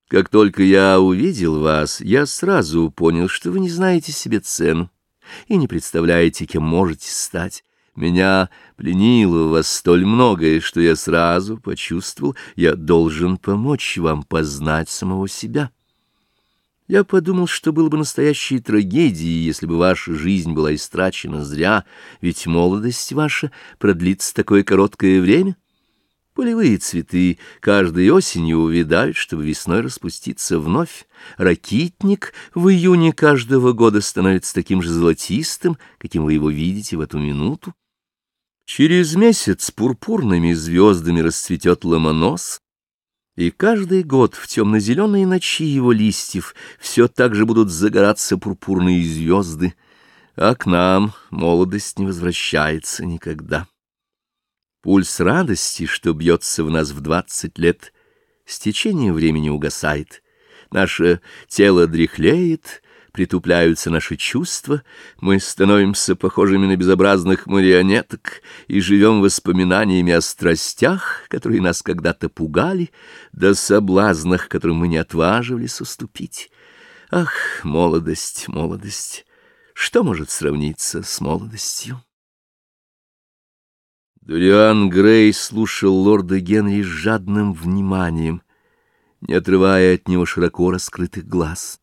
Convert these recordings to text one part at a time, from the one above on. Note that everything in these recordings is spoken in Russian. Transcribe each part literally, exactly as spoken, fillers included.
Как только я увидел вас, я сразу понял, что вы не знаете себе цену и не представляете, кем можете стать. Меня пленило в вас столь многое, что я сразу почувствовал, я должен помочь вам познать самого себя. Я подумал, что было бы настоящей трагедией, если бы ваша жизнь была истрачена зря, ведь молодость ваша продлится такое короткое время. Полевые цветы каждой осенью увядают, чтобы весной распуститься вновь. Ракитник в июне каждого года становится таким же золотистым, каким вы его видите в эту минуту. Через месяц пурпурными звездами расцветет ломонос, и каждый год в темно-зеленые ночи его листьев все так же будут загораться пурпурные звезды, а к нам молодость не возвращается никогда. Пульс радости, что бьется в нас в двадцать лет, с течением времени угасает. Наше тело дряхлеет, притупляются наши чувства, мы становимся похожими на безобразных марионеток и живем воспоминаниями о страстях, которые нас когда-то пугали, да соблазнах, которым мы не отваживались уступить. Ах, молодость, молодость! Что может сравниться с молодостью? Дориан Грей слушал лорда Генри с жадным вниманием, не отрывая от него широко раскрытых глаз.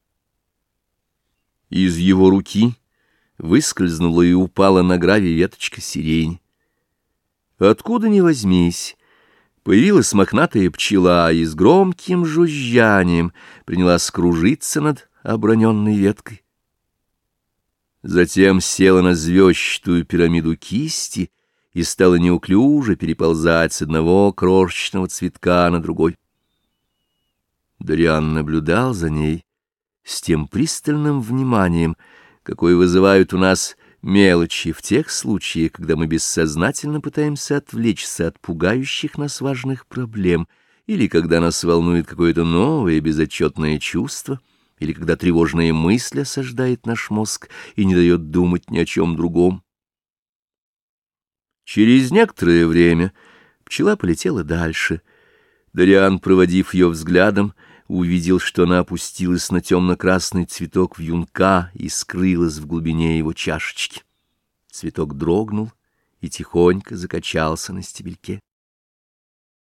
Из его руки выскользнула и упала на гравий веточка сирени. Откуда ни возьмись, появилась мохнатая пчела и с громким жужжанием принялась кружиться над оброненной веткой. Затем села на звездчатую пирамиду кисти и стала неуклюже переползать с одного крошечного цветка на другой. Дориан наблюдал за ней с тем пристальным вниманием, какое вызывают у нас мелочи в тех случаях, когда мы бессознательно пытаемся отвлечься от пугающих нас важных проблем, или когда нас волнует какое-то новое безотчетное чувство, или когда тревожная мысль осаждает наш мозг и не дает думать ни о чем другом. Через некоторое время пчела полетела дальше. Дориан, проводив ее взглядом, увидел, что она опустилась на темно-красный цветок вьюнка и скрылась в глубине его чашечки. Цветок дрогнул и тихонько закачался на стебельке.